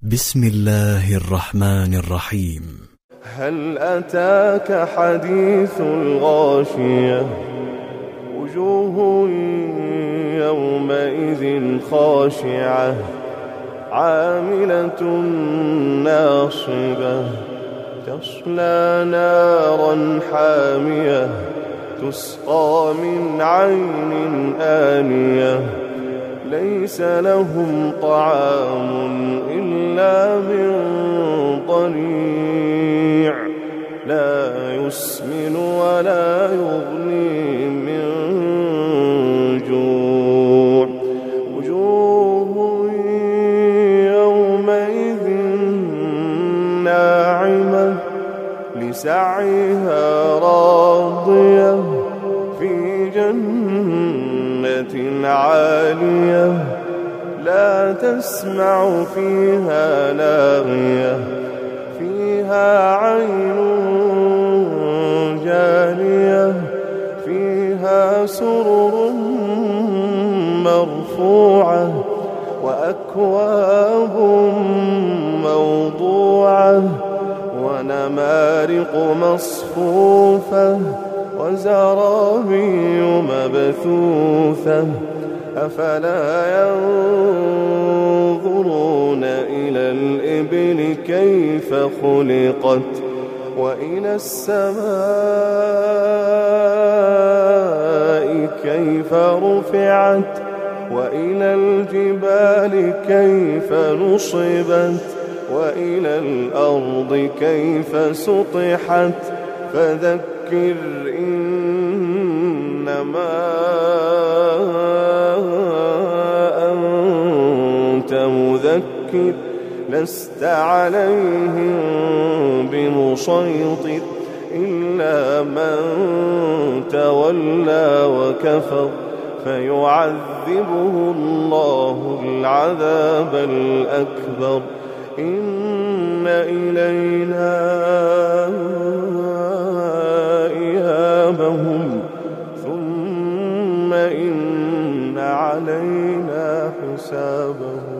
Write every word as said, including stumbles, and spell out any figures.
بسم الله الرحمن الرحيم. هل أتاك حديث الغاشية؟ وجوه يومئذ خاشعة عاملة ناصبة تصلى نارا حامية تسقى من عين آنية ليس لهم طعام إلا من ضريع لا يسمن ولا يغني من جوع وجوه يومئذ ناعمة لسعيها راضية في جنة عالية لا تسمع فيها لاغية فيها عين جارية فيها سرر مرفوعة وأكواب موضوعة ونمارق مصفوفة وزرابي مبثوثة أفلا ينظرون إلى الإبل كيف خلقت وإلى السماء كيف رفعت وإلى الجبال كيف نصبت وإلى الأرض كيف سطحت فذكر إنما أنت مذكر لست عليهم بمسيطر إلا من تولى وكفر فيعذبه الله العذاب الأكبر إن إلينا إيابهم ثم إن علينا حسابهم.